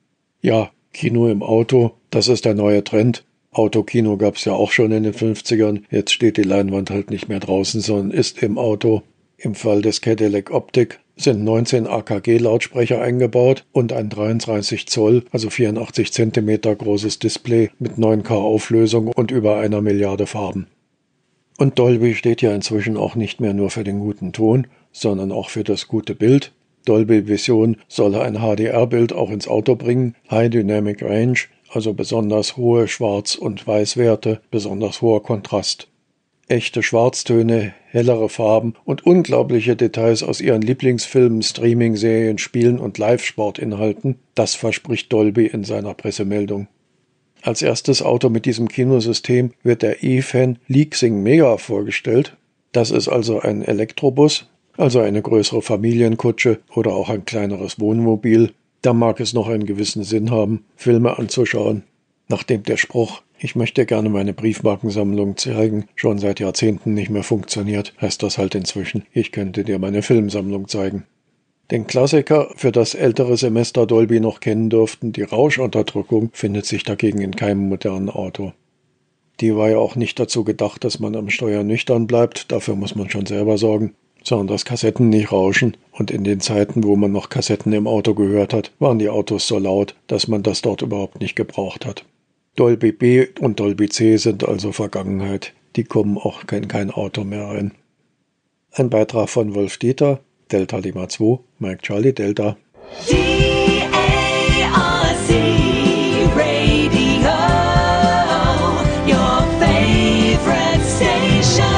Ja, Kino im Auto, das ist der neue Trend. Autokino gab es ja auch schon in den fünfzigern. Jetzt steht die Leinwand halt nicht mehr draußen, sondern ist im Auto. Im Fall des Cadillac Optik sind neunzehn A K G-Lautsprecher eingebaut und ein dreiunddreißig Zoll, also vierundachtzig Zentimeter großes Display mit neun K Auflösung und über einer Milliarde Farben. Und Dolby steht ja inzwischen auch nicht mehr nur für den guten Ton, sondern auch für das gute Bild. Dolby Vision soll ein H D R-Bild auch ins Auto bringen, High Dynamic Range, also besonders hohe Schwarz- und Weißwerte, besonders hoher Kontrast. Echte Schwarztöne, hellere Farben und unglaubliche Details aus ihren Lieblingsfilmen, Streaming-Serien, Spielen und Live-Sportinhalten, das verspricht Dolby in seiner Pressemeldung. Als erstes Auto mit diesem Kinosystem wird der E-Fan Leasing Mega vorgestellt. Das ist also ein Elektrobus, also eine größere Familienkutsche oder auch ein kleineres Wohnmobil. Da mag es noch einen gewissen Sinn haben, Filme anzuschauen. Nachdem der Spruch, ich möchte gerne meine Briefmarkensammlung zeigen, schon seit Jahrzehnten nicht mehr funktioniert, heißt das halt inzwischen, ich könnte dir meine Filmsammlung zeigen. Den Klassiker, für das ältere Semester Dolby noch kennen dürften, die Rauschunterdrückung, findet sich dagegen in keinem modernen Auto. Die war ja auch nicht dazu gedacht, dass man am Steuer nüchtern bleibt, dafür muss man schon selber sorgen, sondern dass Kassetten nicht rauschen, und in den Zeiten, wo man noch Kassetten im Auto gehört hat, waren die Autos so laut, dass man das dort überhaupt nicht gebraucht hat. Dolby B und Dolby C sind also Vergangenheit. Die kommen auch in kein Auto mehr rein. Ein Beitrag von Wolf Dieter, Delta Lima zwei, Mike Charlie Delta. D A R C Radio, your favorite station.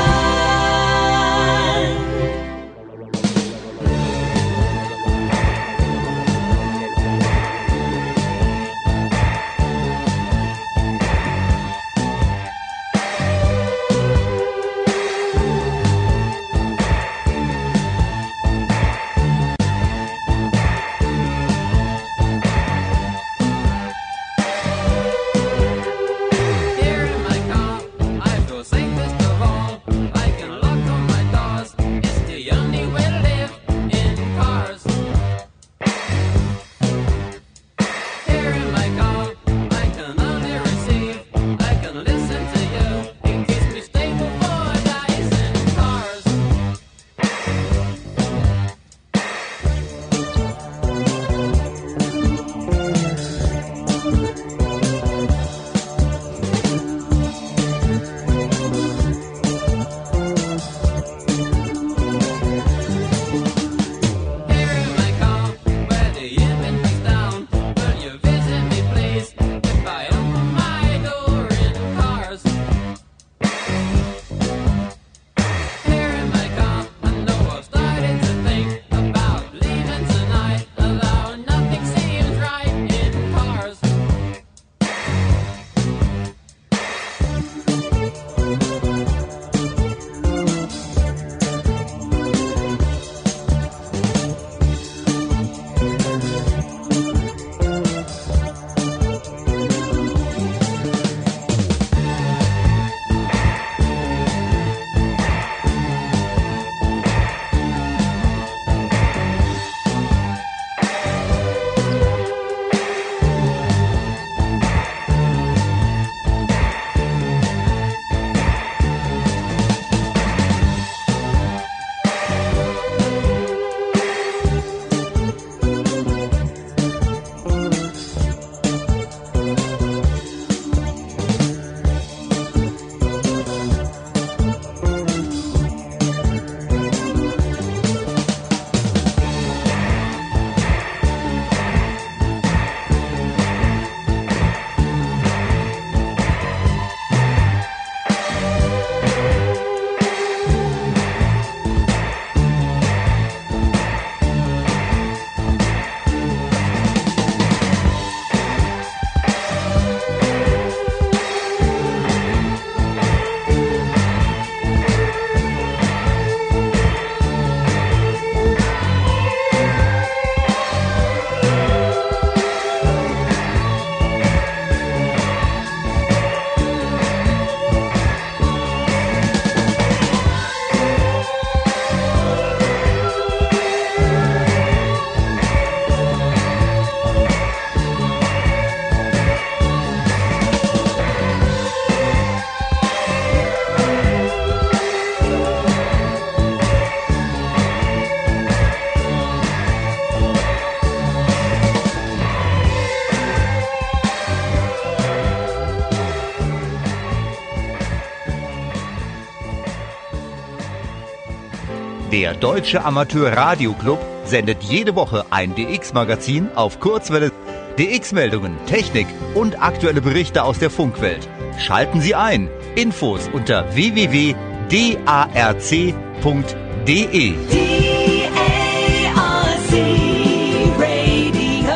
Der Deutsche Amateur Radio Club sendet jede Woche ein D X-Magazin auf Kurzwelle. D X-Meldungen, Technik und aktuelle Berichte aus der Funkwelt. Schalten Sie ein. Infos unter w w w punkt d a r c punkt d e. D A R C Radio,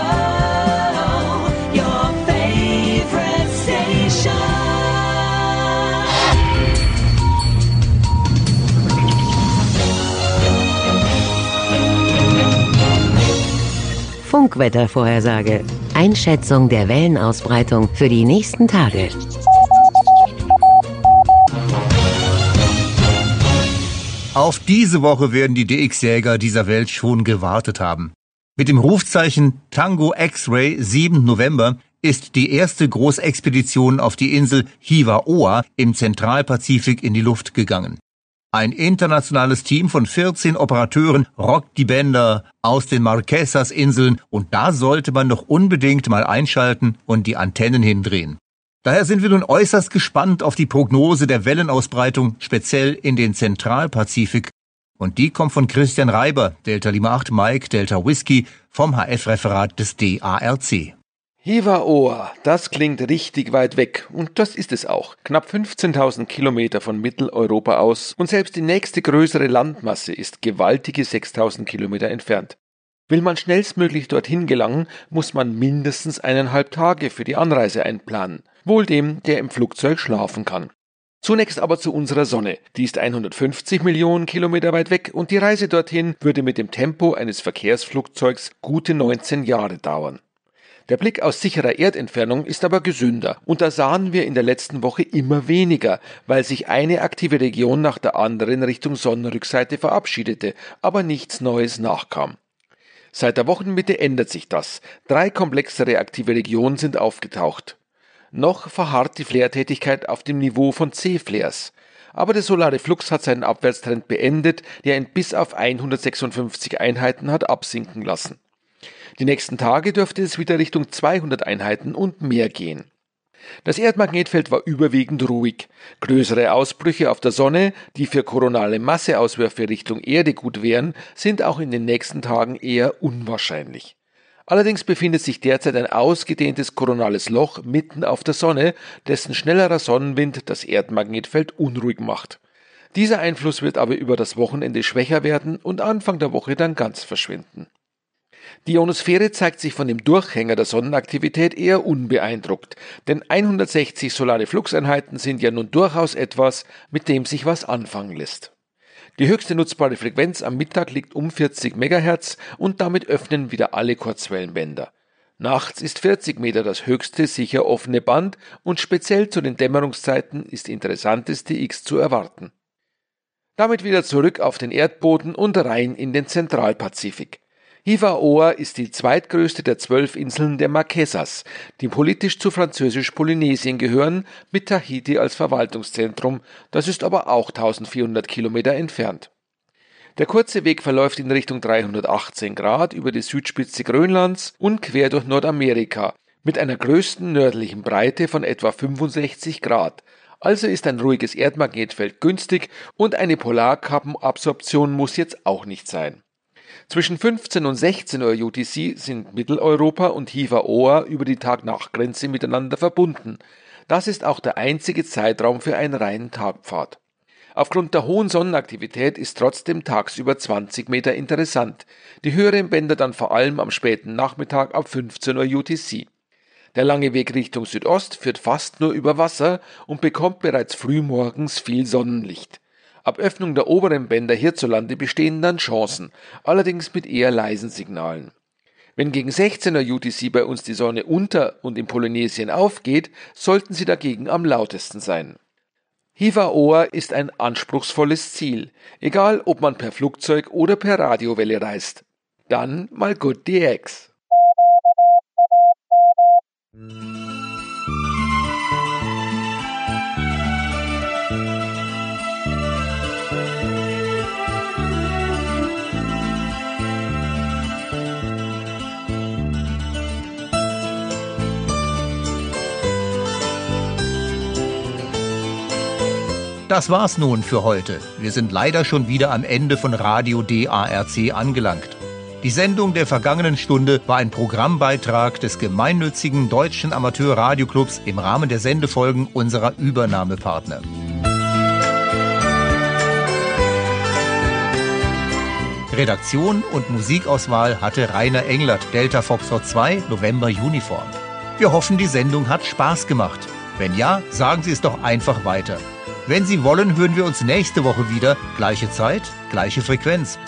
your favorite station. Funkwettervorhersage. Einschätzung der Wellenausbreitung für die nächsten Tage. Auf diese Woche werden die D X-Jäger dieser Welt schon gewartet haben. Mit dem Rufzeichen Tango X-Ray siebten November ist die erste Großexpedition auf die Insel Hiva-Oa im Zentralpazifik in die Luft gegangen. Ein internationales Team von vierzehn Operateuren rockt die Bänder aus den Marquesas-Inseln und da sollte man doch unbedingt mal einschalten und die Antennen hindrehen. Daher sind wir nun äußerst gespannt auf die Prognose der Wellenausbreitung, speziell in den Zentralpazifik. Und die kommt von Christian Reiber, Delta Lima acht Mike, Delta Whisky, vom H F-Referat des D A R C. Hiva-Oa, das klingt richtig weit weg und das ist es auch. Knapp fünfzehntausend Kilometer von Mitteleuropa aus und selbst die nächste größere Landmasse ist gewaltige sechstausend Kilometer entfernt. Will man schnellstmöglich dorthin gelangen, muss man mindestens eineinhalb Tage für die Anreise einplanen. Wohl dem, der im Flugzeug schlafen kann. Zunächst aber zu unserer Sonne. Die ist hundertfünfzig Millionen Kilometer weit weg und die Reise dorthin würde mit dem Tempo eines Verkehrsflugzeugs gute neunzehn Jahre dauern. Der Blick aus sicherer Erdentfernung ist aber gesünder und da sahen wir in der letzten Woche immer weniger, weil sich eine aktive Region nach der anderen Richtung Sonnenrückseite verabschiedete, aber nichts Neues nachkam. Seit der Wochenmitte ändert sich das. Drei komplexere aktive Regionen sind aufgetaucht. Noch verharrt die Flaretätigkeit auf dem Niveau von C-Flares. Aber der solare Flux hat seinen Abwärtstrend beendet, der ihn bis auf hundertsechsundfünfzig Einheiten hat absinken lassen. Die nächsten Tage dürfte es wieder Richtung zweihundert Einheiten und mehr gehen. Das Erdmagnetfeld war überwiegend ruhig. Größere Ausbrüche auf der Sonne, die für koronale Masseauswürfe Richtung Erde gut wären, sind auch in den nächsten Tagen eher unwahrscheinlich. Allerdings befindet sich derzeit ein ausgedehntes koronales Loch mitten auf der Sonne, dessen schnellerer Sonnenwind das Erdmagnetfeld unruhig macht. Dieser Einfluss wird aber über das Wochenende schwächer werden und Anfang der Woche dann ganz verschwinden. Die Ionosphäre zeigt sich von dem Durchhänger der Sonnenaktivität eher unbeeindruckt, denn hundertsechzig solare Fluxeinheiten sind ja nun durchaus etwas, mit dem sich was anfangen lässt. Die höchste nutzbare Frequenz am Mittag liegt um vierzig Megahertz und damit öffnen wieder alle Kurzwellenbänder. Nachts ist vierzig Meter das höchste sicher offene Band und speziell zu den Dämmerungszeiten ist interessantes D X zu erwarten. Damit wieder zurück auf den Erdboden und rein in den Zentralpazifik. Hiva-Oa ist die zweitgrößte der zwölf Inseln der Marquesas, die politisch zu Französisch-Polynesien gehören, mit Tahiti als Verwaltungszentrum, das ist aber auch eintausendvierhundert Kilometer entfernt. Der kurze Weg verläuft in Richtung dreihundertachtzehn Grad über die Südspitze Grönlands und quer durch Nordamerika, mit einer größten nördlichen Breite von etwa fünfundsechzig Grad. Also ist ein ruhiges Erdmagnetfeld günstig und eine Polarkappenabsorption muss jetzt auch nicht sein. Zwischen fünfzehn und sechzehn Uhr U T C sind Mitteleuropa und Hiva-Oa über die Tag-Nacht-Grenze miteinander verbunden. Das ist auch der einzige Zeitraum für einen reinen Tagpfad. Aufgrund der hohen Sonnenaktivität ist trotzdem tagsüber zwanzig Meter interessant, die höheren Bänder dann vor allem am späten Nachmittag ab fünfzehn Uhr U T C. Der lange Weg Richtung Südost führt fast nur über Wasser und bekommt bereits frühmorgens viel Sonnenlicht. Ab Öffnung der oberen Bänder hierzulande bestehen dann Chancen, allerdings mit eher leisen Signalen. Wenn gegen sechzehn Uhr U T C bei uns die Sonne unter und in Polynesien aufgeht, sollten sie dagegen am lautesten sein. Hiva-Oa ist ein anspruchsvolles Ziel, egal ob man per Flugzeug oder per Radiowelle reist. Dann mal gut D X. Das war's nun für heute. Wir sind leider schon wieder am Ende von Radio D A R C angelangt. Die Sendung der vergangenen Stunde war ein Programmbeitrag des gemeinnützigen Deutschen Amateur-Radioclubs im Rahmen der Sendefolgen unserer Übernahmepartner. Redaktion und Musikauswahl hatte Rainer Englert, Delta Foxtrot zwei, November Uniform. Wir hoffen, die Sendung hat Spaß gemacht. Wenn ja, sagen Sie es doch einfach weiter. Wenn Sie wollen, hören wir uns nächste Woche wieder. Gleiche Zeit, gleiche Frequenz.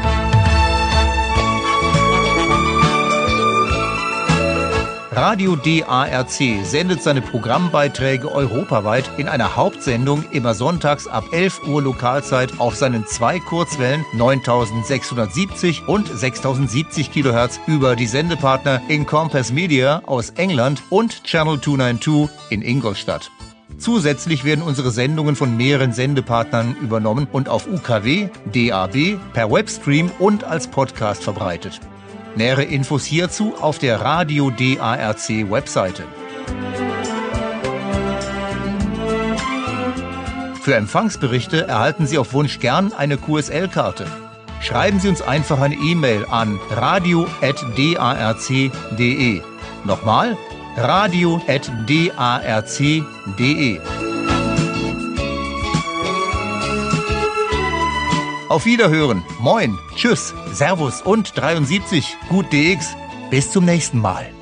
Radio D A R C sendet seine Programmbeiträge europaweit in einer Hauptsendung immer sonntags ab elf Uhr Lokalzeit auf seinen zwei Kurzwellen neuntausendsechshundertsiebzig und sechstausendsiebzig Kilohertz über die Sendepartner Encompass Media aus England und Channel zweihunderzweiundneunzig in Ingolstadt. Zusätzlich werden unsere Sendungen von mehreren Sendepartnern übernommen und auf U K W, D A B, per Webstream und als Podcast verbreitet. Nähere Infos hierzu auf der Radio D A R C Webseite. Für Empfangsberichte erhalten Sie auf Wunsch gern eine Q S L-Karte. Schreiben Sie uns einfach eine E-Mail an radio at d a r c punkt d e. Nochmal, radio at d a r c punkt d e. Auf Wiederhören, moin, tschüss, servus und dreiundsiebzig, gut D X. Bis zum nächsten Mal.